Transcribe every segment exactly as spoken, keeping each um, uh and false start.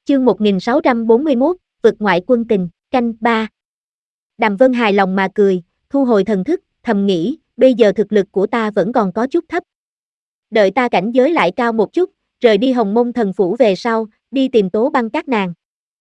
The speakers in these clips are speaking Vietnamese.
Chương một nghìn sáu trăm bốn mươi mốt, vực ngoại quân tình, canh ba. Đàm Vân hài lòng mà cười, thu hồi thần thức, thầm nghĩ, bây giờ thực lực của ta vẫn còn có chút thấp. Đợi ta cảnh giới lại cao một chút, rời đi Hồng Mông Thần Phủ về sau, đi tìm Tố Băng các nàng.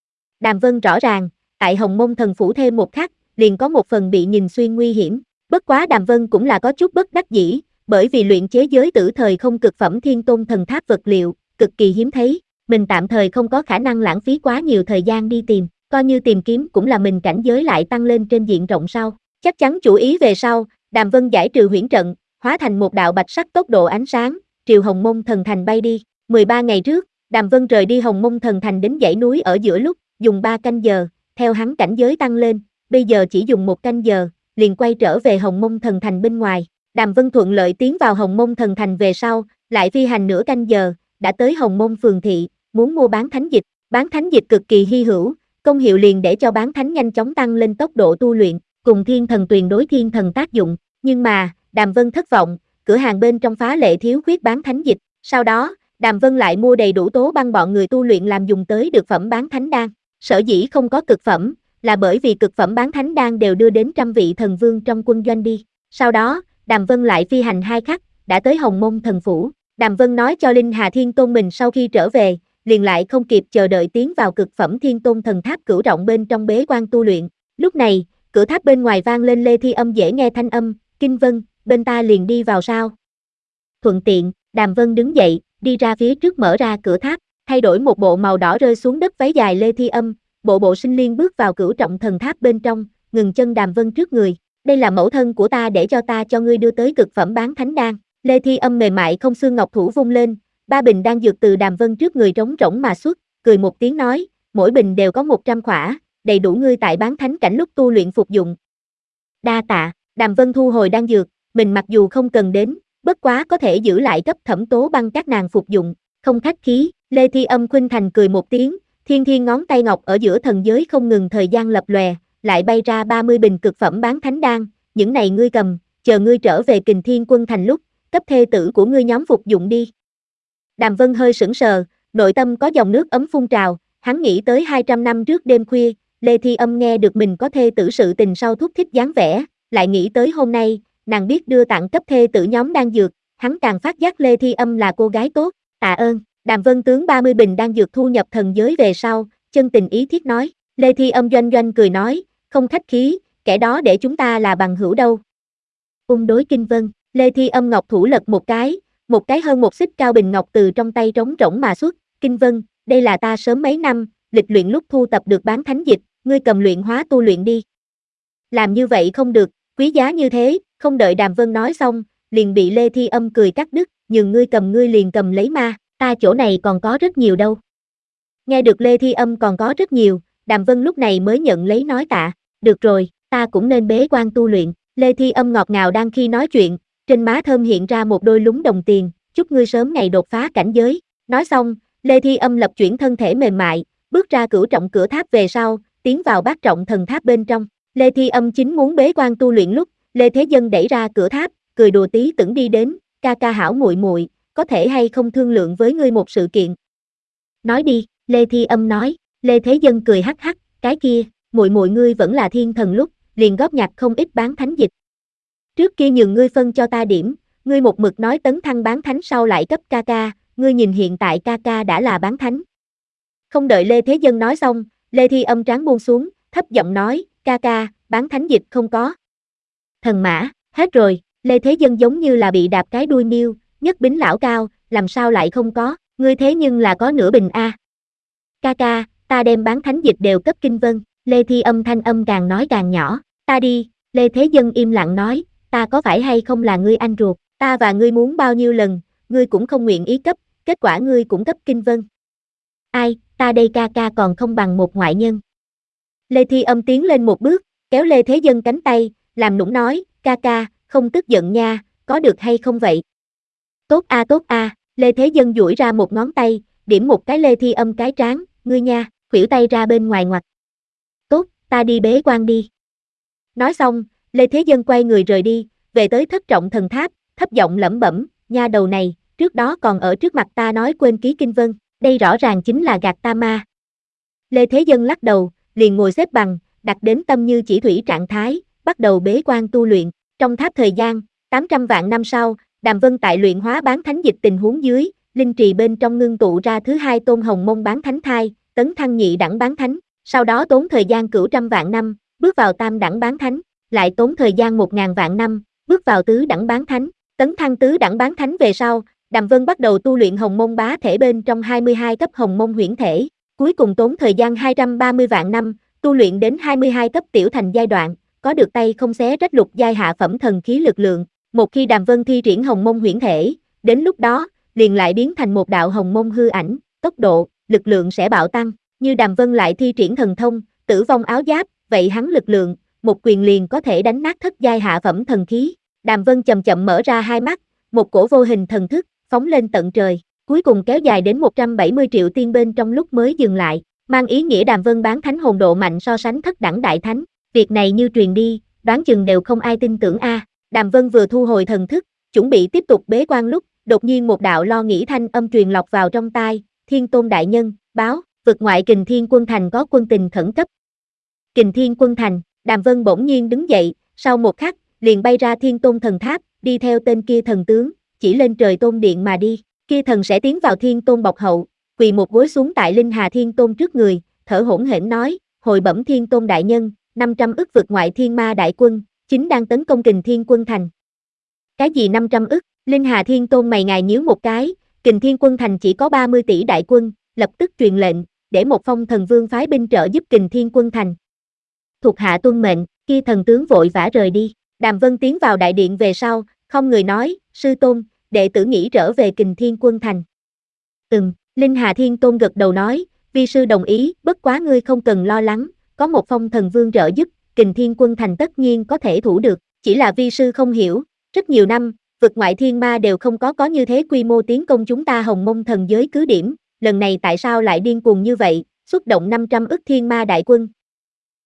Đàm Vân rõ ràng, tại Hồng Mông Thần Phủ thêm một khắc, liền có một phần bị nhìn xuyên nguy hiểm. Bất quá Đàm Vân cũng là có chút bất đắc dĩ, bởi vì luyện chế giới tử thời không cực phẩm Thiên Tôn Thần Tháp vật liệu, cực kỳ hiếm thấy, mình tạm thời không có khả năng lãng phí quá nhiều thời gian đi tìm, coi như tìm kiếm cũng là mình cảnh giới lại tăng lên trên diện rộng sau. Chắc chắn chủ ý về sau, Đàm Vân giải trừ huyễn trận, hóa thành một đạo bạch sắc tốc độ ánh sáng, triều Hồng Mông Thần Thành bay đi. mười ba ngày trước, Đàm Vân rời đi Hồng Mông Thần Thành đến dãy núi ở giữa lúc, dùng ba canh giờ, theo hắn cảnh giới tăng lên, bây giờ chỉ dùng một canh giờ, liền quay trở về Hồng Mông Thần Thành bên ngoài. Đàm Vân thuận lợi tiến vào Hồng Mông Thần Thành về sau, lại phi hành nửa canh giờ, đã tới Hồng Mông Phường Thị, muốn mua bán thánh dịch. Bán thánh dịch cực kỳ hy hữu, công hiệu liền để cho bán thánh nhanh chóng tăng lên tốc độ tu luyện, cùng thiên thần tuyền đối thiên thần tác dụng. Nhưng mà, Đàm Vân thất vọng, cửa hàng bên trong phá lệ thiếu khuyết bán thánh dịch. Sau đó, Đàm Vân lại mua đầy đủ Tố Băng bọn người tu luyện làm dùng tới dược phẩm bán thánh đan. Sở dĩ không có cực phẩm, là bởi vì cực phẩm bán thánh đan đều đưa đến trăm vị thần vương trong quân doanh đi. Sau đó, Đàm Vân lại phi hành hai khắc, đã tới Hồng Mông Thần Phủ. Đàm Vân nói cho Linh Hà Thiên Tôn mình sau khi trở về, liền lại không kịp chờ đợi tiến vào cực phẩm Thiên Tôn Thần Tháp cửu trọng bên trong bế quan tu luyện. Lúc này, cửa tháp bên ngoài vang lên Lê Thi Âm dễ nghe thanh âm, Kinh Vân, bên ta liền đi vào sao? Thuận tiện, Đàm Vân đứng dậy, đi ra phía trước mở ra cửa tháp, thay đổi một bộ màu đỏ rơi xuống đất váy dài Lê Thi Âm, bộ bộ sinh liên bước vào cửu trọng thần tháp bên trong, ngừng chân Đàm Vân trước người. Đây là mẫu thân của ta để cho ta cho ngươi đưa tới cực phẩm bán thánh đan. Lê Thi Âm mềm mại không xương ngọc thủ vung lên, ba bình đan dược từ Đàm Vân trước người trống rỗng mà xuất, cười một tiếng nói, mỗi bình đều có một trăm khỏa, đầy đủ ngươi tại bán thánh cảnh lúc tu luyện phục dụng. Đa tạ. Đàm Vân thu hồi đan dược, mình mặc dù không cần đến, bất quá có thể giữ lại cấp thẩm Tố Băng các nàng phục dụng, không khách khí. Lê Thi Âm khuynh thành cười một tiếng, thiên thiên ngón tay ngọc ở giữa thần giới không ngừng thời gian lập lòe, lại bay ra ba mươi bình cực phẩm bán thánh đan, những này ngươi cầm, chờ ngươi trở về Kình Thiên Quân thành lúc, cấp thê tử của ngươi nhóm phục dụng đi. Đàm Vân hơi sững sờ, nội tâm có dòng nước ấm phun trào, hắn nghĩ tới hai trăm năm trước đêm khuya, Lê Thi Âm nghe được mình có thê tử sự tình sau thúc thích dáng vẻ, lại nghĩ tới hôm nay, nàng biết đưa tặng cấp thê tử nhóm đan dược, hắn càng phát giác Lê Thi Âm là cô gái tốt, tạ ơn. Đàm Vân tướng ba mươi bình đan dược thu nhập thần giới về sau, chân tình ý thiết nói. Lê Thi Âm doanh doanh cười nói, không khách khí, kẻ đó để chúng ta là bằng hữu đâu. Ung đối Kinh Vân, Lê Thi Âm ngọc thủ lật một cái, một cái hơn một xích cao bình ngọc từ trong tay trống rỗng mà xuất. Kinh Vân, đây là ta sớm mấy năm, lịch luyện lúc thu tập được bán thánh dịch, ngươi cầm luyện hóa tu luyện đi. Làm như vậy không được, quý giá như thế, không đợi Đàm Vân nói xong, liền bị Lê Thi Âm cười cắt đứt, nhường ngươi cầm ngươi liền cầm lấy ma, ta chỗ này còn có rất nhiều đâu. Nghe được Lê Thi Âm còn có rất nhiều, Đàm Vân lúc này mới nhận lấy nói tạ, được rồi, ta cũng nên bế quan tu luyện. Lê Thi Âm ngọt ngào đang khi nói chuyện, trên má thơm hiện ra một đôi lúng đồng tiền, chúc ngươi sớm ngày đột phá cảnh giới. Nói xong, Lê Thi Âm lập chuyển thân thể mềm mại, bước ra cửu trọng cửa tháp về sau, tiến vào bát trọng thần tháp bên trong. Lê Thi Âm chính muốn bế quan tu luyện lúc, Lê Thế Dân đẩy ra cửa tháp, cười đùa tí tưởng đi đến, ca ca hảo muội muội, có thể hay không thương lượng với ngươi một sự kiện. Nói đi, Lê Thi Âm nói. Lê Thế Dân cười hắc hắc, cái kia, muội muội ngươi vẫn là thiên thần lúc, liền góp nhặt không ít bán thánh dịch. Trước kia nhường ngươi phân cho ta điểm, ngươi một mực nói tấn thăng bán thánh sau lại cấp ca ca, ngươi nhìn hiện tại ca ca đã là bán thánh. Không đợi Lê Thế Dân nói xong, Lê Thi Âm trán buông xuống, thấp giọng nói, ca ca, bán thánh dịch không có. Thần mã, hết rồi. Lê Thế Dân giống như là bị đạp cái đuôi miêu, nhất bính lão cao, làm sao lại không có, ngươi thế nhưng là có nửa bình a. Ca ca, ta đem bán thánh dịch đều cấp Kinh Vân. Lê Thi Âm thanh âm càng nói càng nhỏ, ta đi. Lê Thế Dân im lặng nói, ta có phải hay không là ngươi anh ruột, ta và ngươi muốn bao nhiêu lần, ngươi cũng không nguyện ý cấp, kết quả ngươi cũng cấp Kinh Vân. Ai, ta đây ca ca còn không bằng một ngoại nhân. Lê Thi Âm tiến lên một bước, kéo Lê Thế Dân cánh tay, làm nũng nói, ca ca, không tức giận nha, có được hay không vậy? Tốt a tốt a. Lê Thế Dân duỗi ra một ngón tay, điểm một cái Lê Thi Âm cái trán, ngươi nha, khuỷu tay ra bên ngoài ngoặt. Tốt, ta đi bế quan đi. Nói xong, Lê Thế Dân quay người rời đi, về tới thất trọng thần tháp, thấp giọng lẩm bẩm, nha đầu này, trước đó còn ở trước mặt ta nói quên ký Kinh Vân, đây rõ ràng chính là gạt ta ma. Lê Thế Dân lắc đầu, liền ngồi xếp bằng, đặt đến tâm như chỉ thủy trạng thái, bắt đầu bế quan tu luyện. Trong tháp thời gian, tám trăm vạn năm sau, Đàm Vân tại luyện hóa bán thánh dịch tình huống dưới, linh trì bên trong ngưng tụ ra thứ hai tôn hồng mông bán thánh thai, tấn thăng nhị đẳng bán thánh, sau đó tốn thời gian cửu trăm vạn năm, bước vào tam đẳng bán thánh, lại tốn thời gian một ngàn vạn năm, bước vào tứ đẳng bán thánh, tấn thăng tứ đẳng bán thánh về sau, Đàm Vân bắt đầu tu luyện hồng mông bá thể bên trong hai mươi hai cấp hồng mông huyễn thể, cuối cùng tốn thời gian hai trăm ba mươi vạn năm, tu luyện đến hai mươi hai cấp tiểu thành giai đoạn, có được tay không xé rách lục giai hạ phẩm thần khí lực lượng. Một khi Đàm Vân thi triển hồng mông huyễn thể, đến lúc đó, liền lại biến thành một đạo hồng mông hư ảnh, tốc độ, lực lượng sẽ bạo tăng, như Đàm Vân lại thi triển thần thông, tử vong áo giáp, vậy hắn lực lượng, một quyền liền có thể đánh nát thất giai hạ phẩm thần khí. Đàm Vân chậm chậm mở ra hai mắt, một cổ vô hình thần thức, phóng lên tận trời, cuối cùng kéo dài đến một trăm bảy mươi triệu tiên bên trong lúc mới dừng lại, mang ý nghĩa Đàm Vân bán thánh hồn độ mạnh so sánh thất đẳng đại thánh, việc này như truyền đi, đoán chừng đều không ai tin tưởng a. Đàm Vân vừa thu hồi thần thức, chuẩn bị tiếp tục bế quan lúc, đột nhiên một đạo lo nghĩ thanh âm truyền lọt vào trong tai, Thiên Tôn đại nhân, báo, vực ngoại Kình Thiên Quân Thành có quân tình khẩn cấp. Kình Thiên Quân Thành, Đàm Vân bỗng nhiên đứng dậy, sau một khắc, liền bay ra Thiên Tôn thần tháp, đi theo tên kia thần tướng, chỉ lên trời Tôn điện mà đi, kia thần sẽ tiến vào Thiên Tôn bọc hậu, quỳ một gối xuống tại Linh Hà Thiên Tôn trước người, thở hổn hển nói, hồi bẩm Thiên Tôn đại nhân, năm trăm ức vực ngoại thiên ma đại quân, chính đang tấn công Kình Thiên Quân Thành. Cái gì năm trăm ức? Linh Hà Thiên Tôn mày ngài nhíu một cái, Kình Thiên Quân Thành chỉ có ba mươi tỷ đại quân, lập tức truyền lệnh, để một phong thần vương phái binh trợ giúp Kình Thiên Quân Thành. Thuộc hạ tuân mệnh, kia thần tướng vội vã rời đi. Đàm Vân tiến vào đại điện về sau, không người nói, sư tôn, đệ tử nghĩ trở về Kình Thiên Quân Thành. Ừm, Linh Hà Thiên Tôn gật đầu nói, vi sư đồng ý, bất quá ngươi không cần lo lắng, có một phong thần vương trợ giúp, Kình Thiên Quân Thành tất nhiên có thể thủ được, chỉ là vi sư không hiểu, rất nhiều năm, vực ngoại thiên ma đều không có có như thế quy mô tiến công chúng ta Hồng Mông thần giới cứ điểm, lần này tại sao lại điên cuồng như vậy, xuất động năm trăm ức thiên ma đại quân,